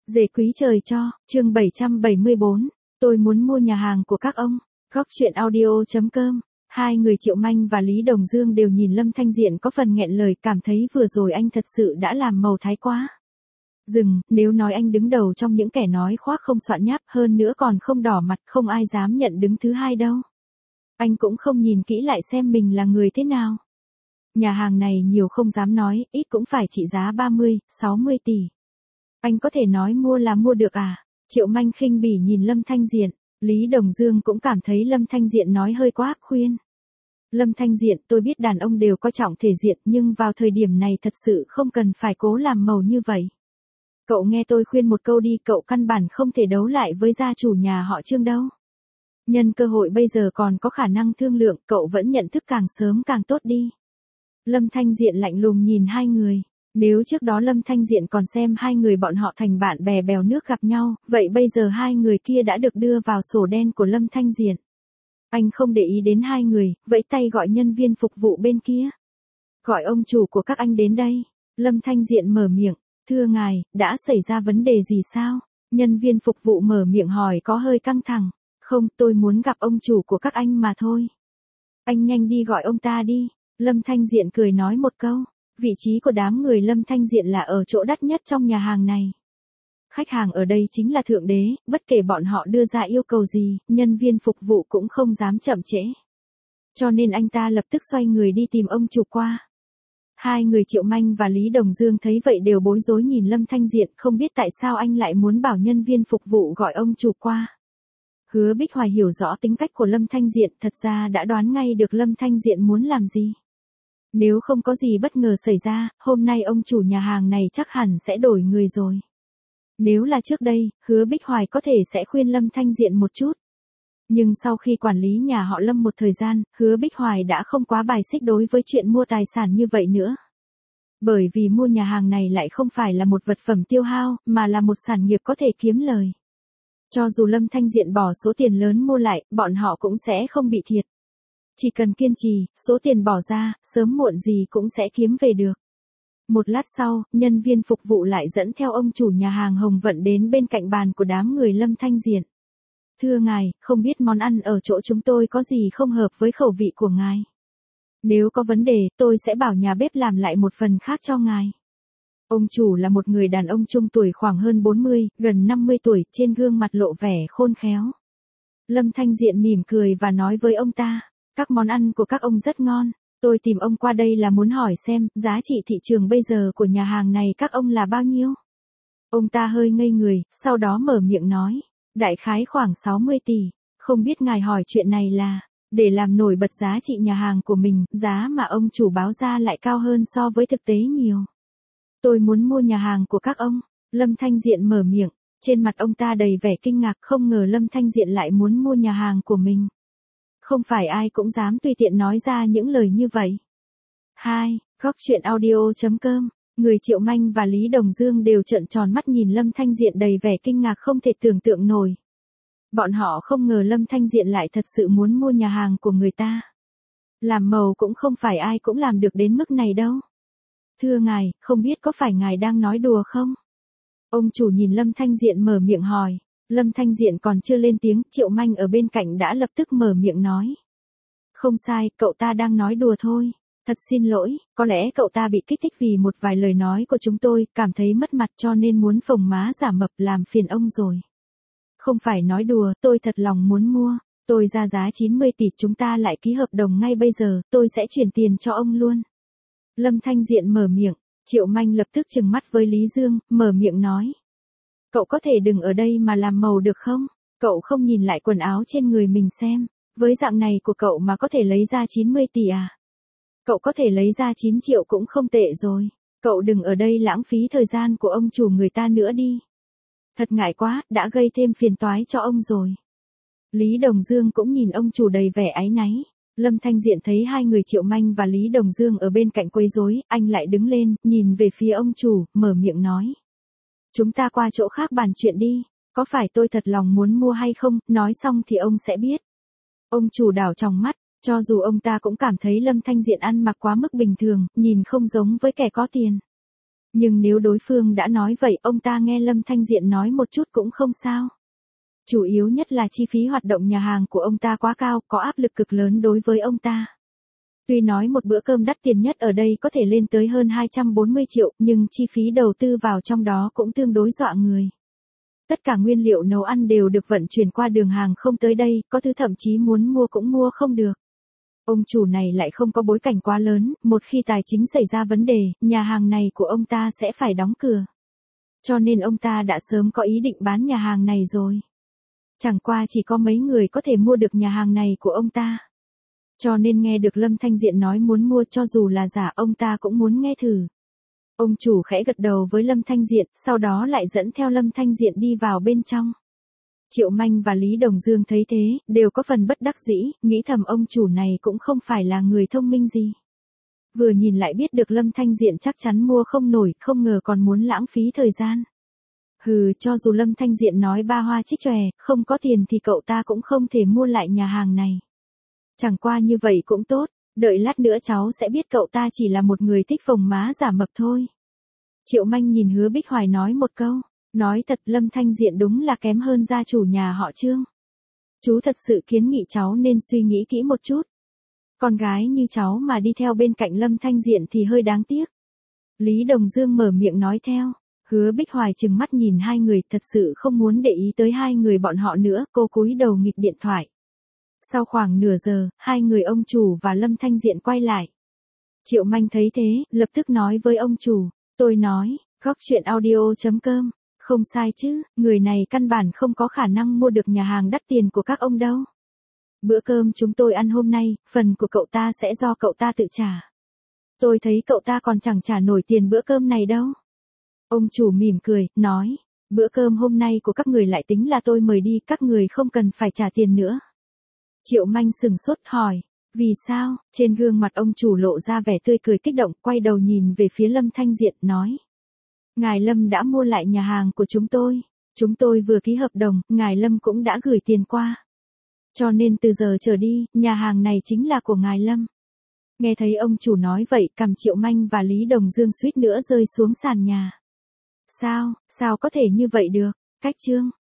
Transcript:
Dề quý trời cho, chương 774, tôi muốn mua nhà hàng của các ông. Góc chuyện audio.com. Hai người Triệu Manh và Lý Đồng Dương đều nhìn Lâm Thanh Diện có phần nghẹn lời, cảm thấy vừa rồi anh thật sự đã làm màu thái quá. Nếu nói anh đứng đầu trong những kẻ nói khoác không soạn nháp, hơn nữa còn không đỏ mặt, không ai dám nhận đứng thứ hai đâu. Anh cũng không nhìn kỹ lại xem mình là người thế nào. Nhà hàng này nhiều không dám nói, ít cũng phải trị giá 30, 60 tỷ. Anh có thể nói mua là mua được à? Triệu Manh khinh bỉ nhìn Lâm Thanh Diện. Lý Đồng Dương cũng cảm thấy Lâm Thanh Diện nói hơi quá, khuyên. Lâm Thanh Diện, tôi biết đàn ông đều coi trọng thể diện, nhưng vào thời điểm này thật sự không cần phải cố làm màu như vậy. Cậu nghe tôi khuyên một câu đi, cậu căn bản không thể đấu lại với gia chủ nhà họ Trương đâu. Nhân cơ hội bây giờ còn có khả năng thương lượng, cậu vẫn nhận thức càng sớm càng tốt đi. Lâm Thanh Diện lạnh lùng nhìn hai người. Nếu trước đó Lâm Thanh Diện còn xem hai người bọn họ thành bạn bè bèo nước gặp nhau, vậy bây giờ hai người kia đã được đưa vào sổ đen của Lâm Thanh Diện. Anh không để ý đến hai người, vẫy tay gọi nhân viên phục vụ bên kia. Gọi ông chủ của các anh đến đây. Lâm Thanh Diện mở miệng. Thưa ngài, đã xảy ra vấn đề gì sao? Nhân viên phục vụ mở miệng hỏi có hơi căng thẳng. Không, tôi muốn gặp ông chủ của các anh mà thôi. Anh nhanh đi gọi ông ta đi. Lâm Thanh Diện cười nói một câu. Vị trí của đám người Lâm Thanh Diện là ở chỗ đắt nhất trong nhà hàng này. Khách hàng ở đây chính là thượng đế, bất kể bọn họ đưa ra yêu cầu gì, nhân viên phục vụ cũng không dám chậm trễ. Cho nên anh ta lập tức xoay người đi tìm ông chủ qua. Hai người Triệu Manh và Lý Đồng Dương thấy vậy đều bối rối nhìn Lâm Thanh Diện, không biết tại sao anh lại muốn bảo nhân viên phục vụ gọi ông chủ qua. Hứa Bích Hoài hiểu rõ tính cách của Lâm Thanh Diện, thật ra đã đoán ngay được Lâm Thanh Diện muốn làm gì. Nếu không có gì bất ngờ xảy ra, hôm nay ông chủ nhà hàng này chắc hẳn sẽ đổi người rồi. Nếu là trước đây, Hứa Bích Hoài có thể sẽ khuyên Lâm Thanh Diện một chút. Nhưng sau khi quản lý nhà họ Lâm một thời gian, Hứa Bích Hoài đã không quá bài xích đối với chuyện mua tài sản như vậy nữa. Bởi vì mua nhà hàng này lại không phải là một vật phẩm tiêu hao, mà là một sản nghiệp có thể kiếm lời. Cho dù Lâm Thanh Diện bỏ số tiền lớn mua lại, bọn họ cũng sẽ không bị thiệt. Chỉ cần kiên trì, số tiền bỏ ra, sớm muộn gì cũng sẽ kiếm về được. Một lát sau, nhân viên phục vụ lại dẫn theo ông chủ nhà hàng Hồng Vận đến bên cạnh bàn của đám người Lâm Thanh Diện. Thưa ngài, không biết món ăn ở chỗ chúng tôi có gì không hợp với khẩu vị của ngài. Nếu có vấn đề, tôi sẽ bảo nhà bếp làm lại một phần khác cho ngài. Ông chủ là một người đàn ông trung tuổi khoảng hơn 40, gần 50 tuổi, trên gương mặt lộ vẻ khôn khéo. Lâm Thanh Diện mỉm cười và nói với ông ta. Các món ăn của các ông rất ngon, tôi tìm ông qua đây là muốn hỏi xem, giá trị thị trường bây giờ của nhà hàng này các ông là bao nhiêu? Ông ta hơi ngây người, sau đó mở miệng nói, đại khái khoảng 60 tỷ, không biết ngài hỏi chuyện này là, để làm nổi bật giá trị nhà hàng của mình, giá mà ông chủ báo ra lại cao hơn so với thực tế nhiều. Tôi muốn mua nhà hàng của các ông, Lâm Thanh Diện mở miệng, trên mặt ông ta đầy vẻ kinh ngạc, không ngờ Lâm Thanh Diện lại muốn mua nhà hàng của mình. Không phải ai cũng dám tùy tiện nói ra những lời như vậy. 2. Góc chuyện audio.com. Người Triệu Manh và Lý Đồng Dương đều trợn tròn mắt nhìn Lâm Thanh Diện đầy vẻ kinh ngạc không thể tưởng tượng nổi. Bọn họ không ngờ Lâm Thanh Diện lại thật sự muốn mua nhà hàng của người ta. Làm màu cũng không phải ai cũng làm được đến mức này đâu. Thưa ngài, không biết có phải ngài đang nói đùa không? Ông chủ nhìn Lâm Thanh Diện mở miệng hỏi. Lâm Thanh Diện còn chưa lên tiếng, Triệu Manh ở bên cạnh đã lập tức mở miệng nói. Không sai, cậu ta đang nói đùa thôi. Thật xin lỗi, có lẽ cậu ta bị kích thích vì một vài lời nói của chúng tôi, cảm thấy mất mặt cho nên muốn phồng má giả mập, làm phiền ông rồi. Không phải nói đùa, tôi thật lòng muốn mua. Tôi ra giá 90 tỷ, chúng ta lại ký hợp đồng ngay bây giờ, tôi sẽ chuyển tiền cho ông luôn. Lâm Thanh Diện mở miệng, Triệu Manh lập tức trừng mắt với Lý Dương, mở miệng nói. Cậu có thể đừng ở đây mà làm màu được không? Cậu không nhìn lại quần áo trên người mình xem, với dạng này của cậu mà có thể lấy ra 90 tỷ à? Cậu có thể lấy ra 9 triệu cũng không tệ rồi. Cậu đừng ở đây lãng phí thời gian của ông chủ người ta nữa đi. Thật ngại quá, đã gây thêm phiền toái cho ông rồi. Lý Đồng Dương cũng nhìn ông chủ đầy vẻ áy náy. Lâm Thanh Diện thấy hai người Triệu Manh và Lý Đồng Dương ở bên cạnh quấy rối, anh lại đứng lên, nhìn về phía ông chủ, mở miệng nói. Chúng ta qua chỗ khác bàn chuyện đi, có phải tôi thật lòng muốn mua hay không, nói xong thì ông sẽ biết. Ông chủ đảo trong mắt, cho dù ông ta cũng cảm thấy Lâm Thanh Diện ăn mặc quá mức bình thường, nhìn không giống với kẻ có tiền. Nhưng nếu đối phương đã nói vậy, ông ta nghe Lâm Thanh Diện nói một chút cũng không sao. Chủ yếu nhất là chi phí hoạt động nhà hàng của ông ta quá cao, có áp lực cực lớn đối với ông ta. Tuy nói một bữa cơm đắt tiền nhất ở đây có thể lên tới hơn 240 triệu, nhưng chi phí đầu tư vào trong đó cũng tương đối dọa người. Tất cả nguyên liệu nấu ăn đều được vận chuyển qua đường hàng không tới đây, có thứ thậm chí muốn mua cũng mua không được. Ông chủ này lại không có bối cảnh quá lớn, một khi tài chính xảy ra vấn đề, nhà hàng này của ông ta sẽ phải đóng cửa. Cho nên ông ta đã sớm có ý định bán nhà hàng này rồi. Chẳng qua chỉ có mấy người có thể mua được nhà hàng này của ông ta. Cho nên nghe được Lâm Thanh Diện nói muốn mua, cho dù là giả ông ta cũng muốn nghe thử. Ông chủ khẽ gật đầu với Lâm Thanh Diện, sau đó lại dẫn theo Lâm Thanh Diện đi vào bên trong. Triệu Manh và Lý Đồng Dương thấy thế, đều có phần bất đắc dĩ, nghĩ thầm ông chủ này cũng không phải là người thông minh gì. Vừa nhìn lại biết được Lâm Thanh Diện chắc chắn mua không nổi, không ngờ còn muốn lãng phí thời gian. Hừ, cho dù Lâm Thanh Diện nói ba hoa trích chòe, không có tiền thì cậu ta cũng không thể mua lại nhà hàng này. Chẳng qua như vậy cũng tốt, đợi lát nữa cháu sẽ biết cậu ta chỉ là một người thích phồng má giả mập thôi. Triệu Manh nhìn Hứa Bích Hoài nói một câu, nói thật Lâm Thanh Diện đúng là kém hơn gia chủ nhà họ Trương. Chú thật sự kiến nghị cháu nên suy nghĩ kỹ một chút. Con gái như cháu mà đi theo bên cạnh Lâm Thanh Diện thì hơi đáng tiếc. Lý Đồng Dương mở miệng nói theo. Hứa Bích Hoài trừng mắt nhìn hai người, thật sự không muốn để ý tới hai người bọn họ nữa, cô cúi đầu nghịch điện thoại. Sau khoảng nửa giờ, hai người ông chủ và Lâm Thanh Diện quay lại. Triệu Manh thấy thế, lập tức nói với ông chủ, tôi nói, góc chuyện audio.com, không sai chứ, người này căn bản không có khả năng mua được nhà hàng đắt tiền của các ông đâu. Bữa cơm chúng tôi ăn hôm nay, phần của cậu ta sẽ do cậu ta tự trả. Tôi thấy cậu ta còn chẳng trả nổi tiền bữa cơm này đâu. Ông chủ mỉm cười, nói, bữa cơm hôm nay của các người lại tính là tôi mời đi, các người không cần phải trả tiền nữa. Triệu Manh sừng sốt hỏi, vì sao? Trên gương mặt ông chủ lộ ra vẻ tươi cười kích động, quay đầu nhìn về phía Lâm Thanh Diện, nói. Ngài Lâm đã mua lại nhà hàng của chúng tôi vừa ký hợp đồng, ngài Lâm cũng đã gửi tiền qua. Cho nên từ giờ trở đi, nhà hàng này chính là của ngài Lâm. Nghe thấy ông chủ nói vậy, cằm Triệu Manh và Lý Đồng Dương suýt nữa rơi xuống sàn nhà. Sao có thể như vậy được? Cách Trương